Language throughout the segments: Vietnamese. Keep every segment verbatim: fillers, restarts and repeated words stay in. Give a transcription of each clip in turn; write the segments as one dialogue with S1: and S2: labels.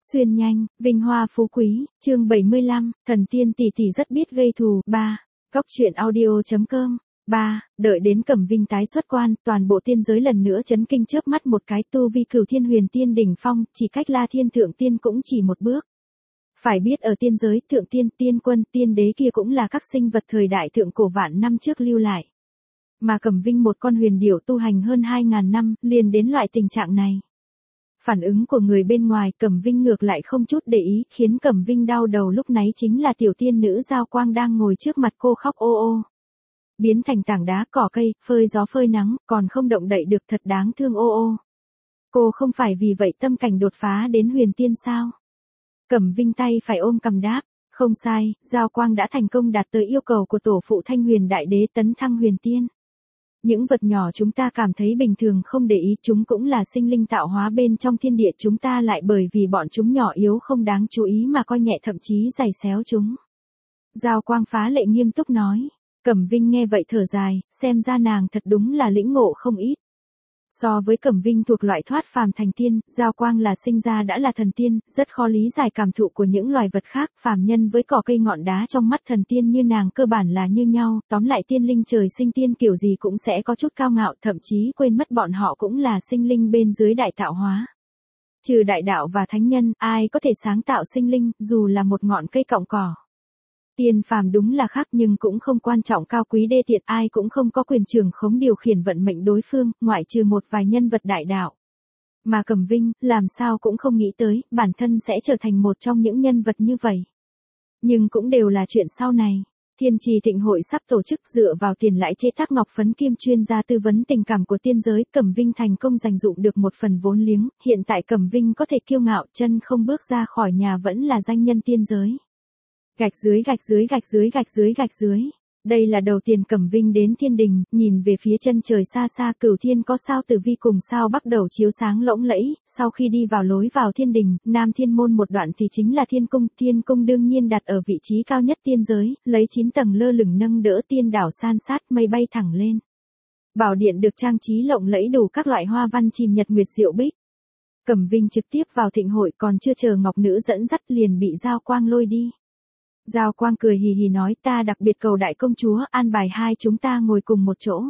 S1: Xuyên nhanh, vinh hoa phú quý, chương bảy mươi lăm, thần tiên tỷ tỷ rất biết gây thù. ba. Góc truyện audio chấm com. ba. Đợi đến Cẩm Vinh tái xuất quan, toàn bộ tiên giới lần nữa chấn kinh chớp mắt một cái, tu vi Cửu Thiên Huyền Tiên đỉnh phong, chỉ cách La Thiên Thượng Tiên cũng chỉ một bước. Phải biết ở tiên giới, Thượng Tiên, Tiên Quân, Tiên Đế kia cũng là các sinh vật thời đại thượng cổ vạn năm trước lưu lại. Mà Cẩm Vinh một con huyền điểu tu hành hơn hai ngàn năm, liền đến loại tình trạng này. Phản ứng của người bên ngoài, Cẩm Vinh ngược lại không chút để ý, khiến Cẩm Vinh đau đầu lúc nãy chính là tiểu tiên nữ Giao Quang đang ngồi trước mặt cô khóc ô ô. Biến thành tảng đá cỏ cây, phơi gió phơi nắng, còn không động đậy được, thật đáng thương ô ô. Cô không phải vì vậy tâm cảnh đột phá đến huyền tiên sao? Cẩm Vinh tay phải ôm cằm đáp, không sai, Giao Quang đã thành công đạt tới yêu cầu của tổ phụ Thanh Huyền Đại Đế tấn thăng huyền tiên. Những vật nhỏ chúng ta cảm thấy bình thường không để ý, chúng cũng là sinh linh tạo hóa bên trong thiên địa, chúng ta lại bởi vì bọn chúng nhỏ yếu không đáng chú ý mà coi nhẹ, thậm chí giày xéo chúng. Giao Quang phá lệ nghiêm túc nói. Cẩm Vinh nghe vậy thở dài, xem ra nàng thật đúng là lĩnh ngộ không ít. So với Cẩm Vinh thuộc loại thoát phàm thành tiên, Giao Quang là sinh ra đã là thần tiên, rất khó lý giải cảm thụ của những loài vật khác, phàm nhân với cỏ cây ngọn đá trong mắt thần tiên như nàng cơ bản là như nhau, tóm lại tiên linh trời sinh tiên kiểu gì cũng sẽ có chút cao ngạo, thậm chí quên mất bọn họ cũng là sinh linh bên dưới đại tạo hóa. Trừ đại đạo và thánh nhân, ai có thể sáng tạo sinh linh, dù là một ngọn cây cọng cỏ. Tiên phàm đúng là khác, nhưng cũng không quan trọng cao quý đê tiện, ai cũng không có quyền trưởng khống điều khiển vận mệnh đối phương, ngoại trừ một vài nhân vật đại đạo. Mà Cẩm Vinh, làm sao cũng không nghĩ tới, bản thân sẽ trở thành một trong những nhân vật như vậy. Nhưng cũng đều là chuyện sau này. Thiên Trì Thịnh Hội sắp tổ chức, dựa vào tiền lãi chế tác ngọc phấn kim chuyên gia tư vấn tình cảm của tiên giới, Cẩm Vinh thành công giành dụng được một phần vốn liếng, hiện tại Cẩm Vinh có thể kiêu ngạo, chân không bước ra khỏi nhà vẫn là danh nhân tiên giới. Gạch dưới gạch dưới gạch dưới gạch dưới gạch dưới. Đây là đầu tiên Cẩm Vinh đến thiên đình, nhìn về phía chân trời xa xa, Cửu Thiên có sao Tử Vi cùng sao bắt đầu chiếu sáng lộng lẫy, sau khi đi vào lối vào thiên đình, Nam Thiên môn một đoạn thì chính là Thiên cung, Thiên cung đương nhiên đặt ở vị trí cao nhất tiên giới, lấy chín tầng lơ lửng nâng đỡ tiên đảo san sát, mây bay thẳng lên. Bảo điện được trang trí lộng lẫy đủ các loại hoa văn chìm nhật nguyệt diệu bích. Cẩm Vinh trực tiếp vào thịnh hội, còn chưa chờ ngọc nữ dẫn dắt liền bị Giao Quang lôi đi. Giao Quang cười hì hì nói, ta đặc biệt cầu đại công chúa an bài hai chúng ta ngồi cùng một chỗ.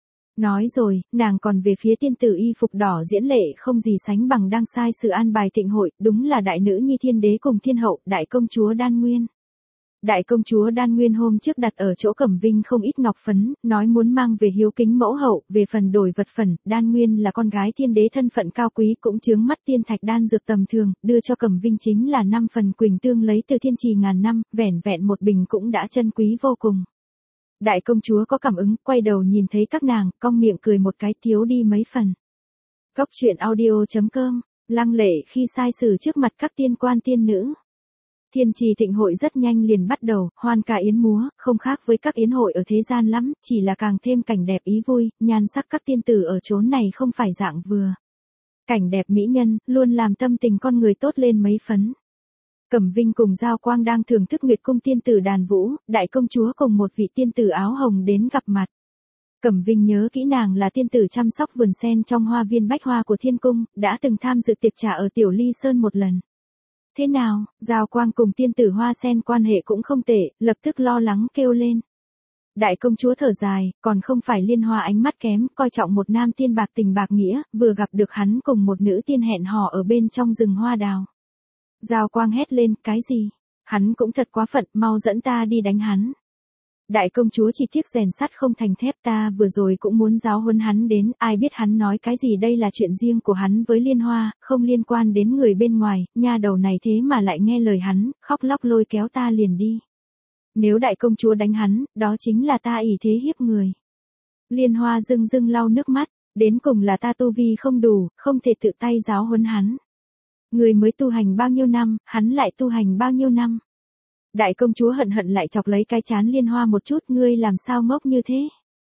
S1: Nói rồi, nàng còn về phía tiên tử y phục đỏ diễn lệ không gì sánh bằng đang sai sự an bài thịnh hội, đúng là đại nữ nhi thiên đế cùng thiên hậu, đại công chúa Đan Nguyên. Đại công chúa Đan Nguyên hôm trước đặt ở chỗ Cẩm Vinh không ít ngọc phấn, nói muốn mang về hiếu kính mẫu hậu, về phần đổi vật phần, Đan Nguyên là con gái thiên đế thân phận cao quý cũng chướng mắt tiên thạch đan dược tầm thường, đưa cho Cẩm Vinh chính là năm phần quỳnh tương lấy từ thiên trì ngàn năm, vẻn vẹn một bình cũng đã chân quý vô cùng. Đại công chúa có cảm ứng, quay đầu nhìn thấy các nàng, cong miệng cười một cái, thiếu đi mấy phần. Góc truyện audio chấm com, lăng lệ khi sai sử trước mặt các tiên quan tiên nữ. Thiên Trì Thịnh Hội rất nhanh liền bắt đầu, hoan ca yến múa, không khác với các yến hội ở thế gian lắm, chỉ là càng thêm cảnh đẹp ý vui, nhan sắc các tiên tử ở chốn này không phải dạng vừa. Cảnh đẹp mỹ nhân, luôn làm tâm tình con người tốt lên mấy phấn. Cẩm Vinh cùng Giao Quang đang thưởng thức Nguyệt cung tiên tử đàn vũ, đại công chúa cùng một vị tiên tử áo hồng đến gặp mặt. Cẩm Vinh nhớ kỹ nàng là tiên tử chăm sóc vườn sen trong hoa viên bách hoa của thiên cung, đã từng tham dự tiệc trà ở Tiểu Ly Sơn một lần. Thế nào, Giao Quang cùng tiên tử hoa sen quan hệ cũng không tệ, lập tức lo lắng kêu lên. Đại công chúa thở dài, còn không phải Liên Hoa ánh mắt kém, coi trọng một nam tiên bạc tình bạc nghĩa, vừa gặp được hắn cùng một nữ tiên hẹn hò ở bên trong rừng hoa đào. Giao Quang hét lên, cái gì? Hắn cũng thật quá phận, mau dẫn ta đi đánh hắn. Đại công chúa chỉ tiếc rèn sắt không thành thép, ta vừa rồi cũng muốn giáo huấn hắn đến, ai biết hắn nói cái gì, đây là chuyện riêng của hắn với Liên Hoa, không liên quan đến người bên ngoài, nha đầu này thế mà lại nghe lời hắn, khóc lóc lôi kéo ta liền đi. Nếu đại công chúa đánh hắn, đó chính là ta ỷ thế hiếp người. Liên Hoa rưng rưng lau nước mắt, đến cùng là ta tu vi không đủ, không thể tự tay giáo huấn hắn. Người mới tu hành bao nhiêu năm, hắn lại tu hành bao nhiêu năm. Đại công chúa hận hận lại chọc lấy cái chán Liên Hoa một chút, ngươi làm sao ngốc như thế?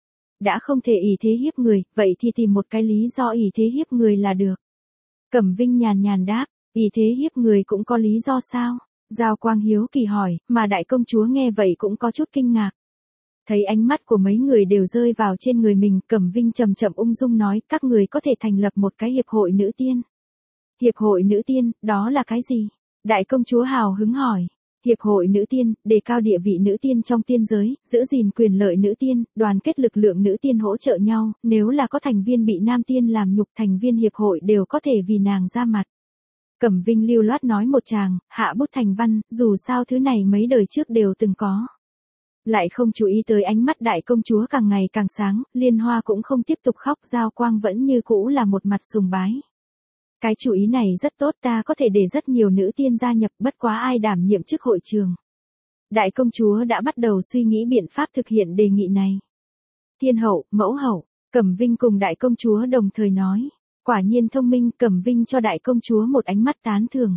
S1: Đã không thể ỷ thế hiếp người, vậy thì tìm một cái lý do ỷ thế hiếp người là được. Cẩm Vinh nhàn nhàn đáp, ỷ thế hiếp người cũng có lý do sao? Giao Quang hiếu kỳ hỏi, mà đại công chúa nghe vậy cũng có chút kinh ngạc. Thấy ánh mắt của mấy người đều rơi vào trên người mình, Cẩm Vinh chậm chậm ung dung nói, các người có thể thành lập một cái hiệp hội nữ tiên. Hiệp hội nữ tiên, đó là cái gì? Đại công chúa hào hứng hỏi. Hiệp hội nữ tiên, đề cao địa vị nữ tiên trong tiên giới, giữ gìn quyền lợi nữ tiên, đoàn kết lực lượng nữ tiên hỗ trợ nhau, nếu là có thành viên bị nam tiên làm nhục thành viên hiệp hội đều có thể vì nàng ra mặt. Cẩm Vinh lưu loát nói một tràng, hạ bút thành văn, dù sao thứ này mấy đời trước đều từng có. Lại không chú ý tới ánh mắt đại công chúa càng ngày càng sáng, Liên Hoa cũng không tiếp tục khóc, Giao Quang vẫn như cũ là một mặt sùng bái. Cái chủ ý này rất tốt, ta có thể để rất nhiều nữ tiên gia nhập, bất quá ai đảm nhiệm chức hội trường. Đại công chúa đã bắt đầu suy nghĩ biện pháp thực hiện đề nghị này. Thiên hậu, mẫu hậu, Cẩm Vinh cùng đại công chúa đồng thời nói. Quả nhiên thông minh, Cẩm Vinh cho đại công chúa một ánh mắt tán thưởng.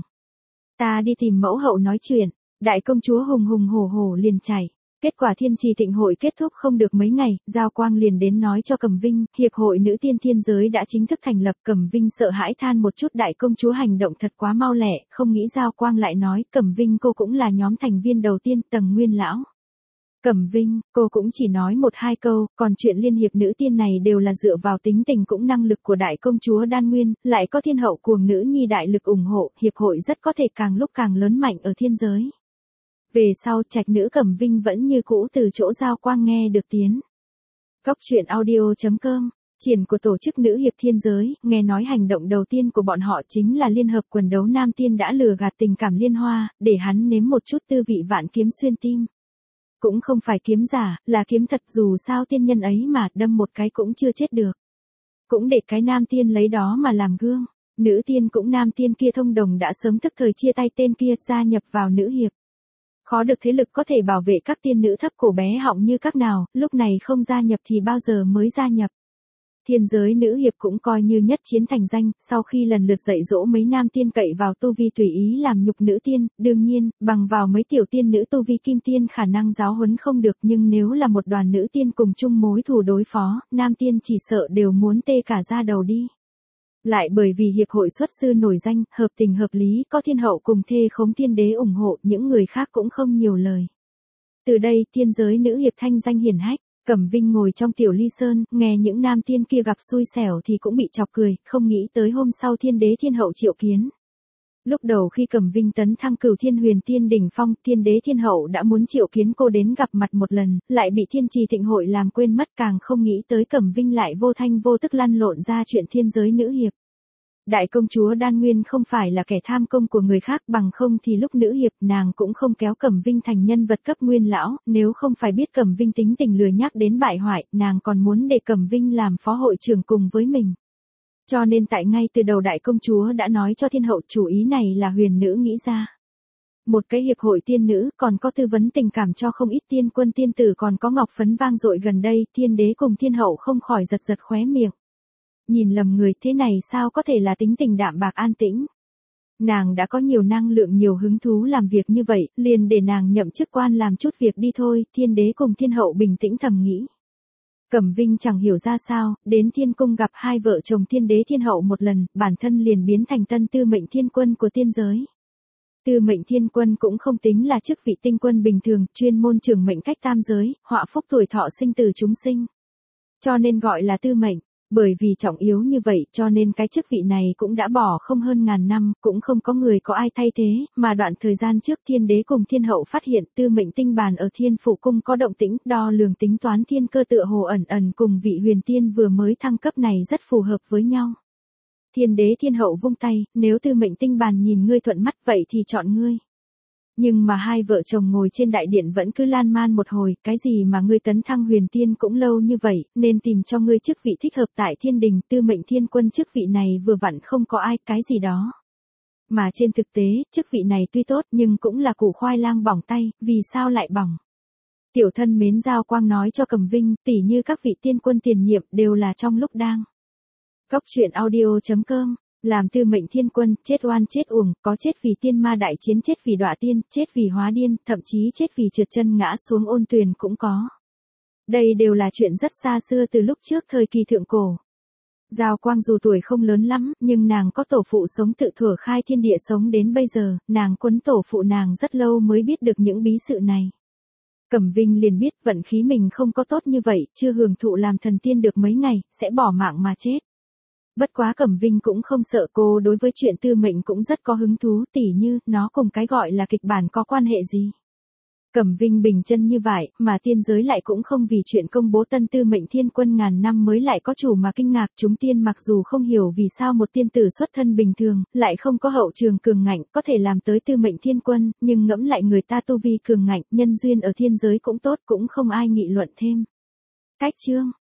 S1: Ta đi tìm mẫu hậu nói chuyện, đại công chúa hùng hùng hổ hổ liền chạy. Kết quả thiên trì thịnh hội kết thúc không được mấy ngày, Giao Quang liền đến nói cho Cẩm Vinh, hiệp hội nữ tiên thiên giới đã chính thức thành lập. Cẩm Vinh sợ hãi than một chút, đại công chúa hành động thật quá mau lẹ, không nghĩ Giao Quang lại nói, Cẩm Vinh cô cũng là nhóm thành viên đầu tiên, Tầng Nguyên lão. Cẩm Vinh, cô cũng chỉ nói một hai câu, còn chuyện liên hiệp nữ tiên này đều là dựa vào tính tình cũng năng lực của đại công chúa Đan Nguyên, lại có thiên hậu cuồng nữ nhi đại lực ủng hộ, hiệp hội rất có thể càng lúc càng lớn mạnh ở thiên giới. Về sau trạch nữ Cẩm Vinh vẫn như cũ từ chỗ Giao Quang nghe được tiếng. Góc truyện audio chấm com, triển của tổ chức nữ hiệp thiên giới, nghe nói hành động đầu tiên của bọn họ chính là liên hợp quần đấu nam tiên đã lừa gạt tình cảm Liên Hoa, để hắn nếm một chút tư vị vạn kiếm xuyên tim. Cũng không phải kiếm giả, là kiếm thật, dù sao tiên nhân ấy mà đâm một cái cũng chưa chết được. Cũng để cái nam tiên lấy đó mà làm gương, nữ tiên cũng nam tiên kia thông đồng đã sớm tức thời chia tay tên kia gia nhập vào nữ hiệp. Khó được thế lực có thể bảo vệ các tiên nữ thấp cổ bé họng như các nào, lúc này không gia nhập thì bao giờ mới gia nhập. Thiên giới nữ hiệp cũng coi như nhất chiến thành danh, sau khi lần lượt dạy dỗ mấy nam tiên cậy vào tu vi tùy ý làm nhục nữ tiên, đương nhiên, bằng vào mấy tiểu tiên nữ tu vi kim tiên khả năng giáo huấn không được, nhưng nếu là một đoàn nữ tiên cùng chung mối thù đối phó, nam tiên chỉ sợ đều muốn tê cả da đầu đi. Lại bởi vì hiệp hội xuất sư nổi danh, hợp tình hợp lý, có thiên hậu cùng thê khống tiên đế ủng hộ, những người khác cũng không nhiều lời. Từ đây, thiên giới nữ hiệp thanh danh hiển hách. Cẩm Vinh ngồi trong tiểu ly sơn, nghe những nam tiên kia gặp xui xẻo thì cũng bị chọc cười, không nghĩ tới hôm sau thiên đế thiên hậu triệu kiến. Lúc đầu khi Cẩm Vinh tấn thăng Cửu Thiên Huyền Tiên đỉnh phong, thiên đế thiên hậu đã muốn triệu kiến cô đến gặp mặt một lần, lại bị thiên trì thịnh hội làm quên mất, càng không nghĩ tới Cẩm Vinh lại vô thanh vô tức lăn lộn ra chuyện thiên giới nữ hiệp. Đại công chúa Đan Nguyên không phải là kẻ tham công của người khác, bằng không thì lúc nữ hiệp nàng cũng không kéo Cẩm Vinh thành nhân vật cấp nguyên lão, nếu không phải biết Cẩm Vinh tính tình lười nhắc đến bại hoại, nàng còn muốn để Cẩm Vinh làm phó hội trưởng cùng với mình. Cho nên tại ngay từ đầu đại công chúa đã nói cho thiên hậu chủ ý này là huyền nữ nghĩ ra. Một cái hiệp hội tiên nữ còn có tư vấn tình cảm cho không ít tiên quân tiên tử, còn có ngọc phấn vang dội gần đây, thiên đế cùng thiên hậu không khỏi giật giật khóe miệng. Nhìn lầm người, thế này sao có thể là tính tình đạm bạc an tĩnh. Nàng đã có nhiều năng lượng nhiều hứng thú làm việc như vậy, liền để nàng nhậm chức quan làm chút việc đi thôi, thiên đế cùng thiên hậu bình tĩnh thầm nghĩ. Cẩm Vinh chẳng hiểu ra sao, đến thiên cung gặp hai vợ chồng thiên đế thiên hậu một lần, bản thân liền biến thành tân tư mệnh thiên quân của tiên giới. Tư mệnh thiên quân cũng không tính là chức vị tinh quân bình thường, chuyên môn trưởng mệnh cách tam giới, họa phúc tuổi thọ sinh từ chúng sinh. Cho nên gọi là tư mệnh. Bởi vì trọng yếu như vậy cho nên cái chức vị này cũng đã bỏ không hơn ngàn năm, cũng không có người có ai thay thế, mà đoạn thời gian trước thiên đế cùng thiên hậu phát hiện tư mệnh tinh bàn ở thiên phủ cung có động tĩnh, đo lường tính toán thiên cơ tựa hồ ẩn ẩn cùng vị huyền tiên vừa mới thăng cấp này rất phù hợp với nhau. Thiên đế thiên hậu vung tay, nếu tư mệnh tinh bàn nhìn ngươi thuận mắt vậy thì chọn ngươi. Nhưng mà hai vợ chồng ngồi trên đại điện vẫn cứ lan man một hồi, cái gì mà ngươi tấn thăng huyền tiên cũng lâu như vậy, nên tìm cho ngươi chức vị thích hợp tại thiên đình, tư mệnh thiên quân chức vị này vừa vặn không có ai, cái gì đó. Mà trên thực tế, chức vị này tuy tốt nhưng cũng là củ khoai lang bỏng tay, vì sao lại bỏng? Tiểu thân mến Giao Quang nói cho Cẩm Vinh, tỉ như các vị tiên quân tiền nhiệm đều là trong lúc đang. Góc truyện audio chấm com. Làm tư mệnh thiên quân, chết oan chết uổng, có chết vì tiên ma đại chiến, chết vì đọa tiên, chết vì hóa điên, thậm chí chết vì trượt chân ngã xuống ôn tuyền cũng có. Đây đều là chuyện rất xa xưa từ lúc trước thời kỳ thượng cổ. Giao Quang dù tuổi không lớn lắm, nhưng nàng có tổ phụ sống tự thuở khai thiên địa sống đến bây giờ, nàng quấn tổ phụ nàng rất lâu mới biết được những bí sự này. Cẩm Vinh liền biết vận khí mình không có tốt như vậy, chưa hưởng thụ làm thần tiên được mấy ngày, sẽ bỏ mạng mà chết. Bất quá Cẩm Vinh cũng không sợ, cô đối với chuyện tư mệnh cũng rất có hứng thú, tỉ như, nó cùng cái gọi là kịch bản có quan hệ gì. Cẩm Vinh bình chân như vậy, mà tiên giới lại cũng không vì chuyện công bố tân tư mệnh thiên quân ngàn năm mới lại có chủ mà kinh ngạc. Chúng tiên mặc dù không hiểu vì sao một tiên tử xuất thân bình thường, lại không có hậu trường cường ngạnh, có thể làm tới tư mệnh thiên quân, nhưng ngẫm lại người ta tu vi cường ngạnh, nhân duyên ở thiên giới cũng tốt, cũng không ai nghị luận thêm. Cách chương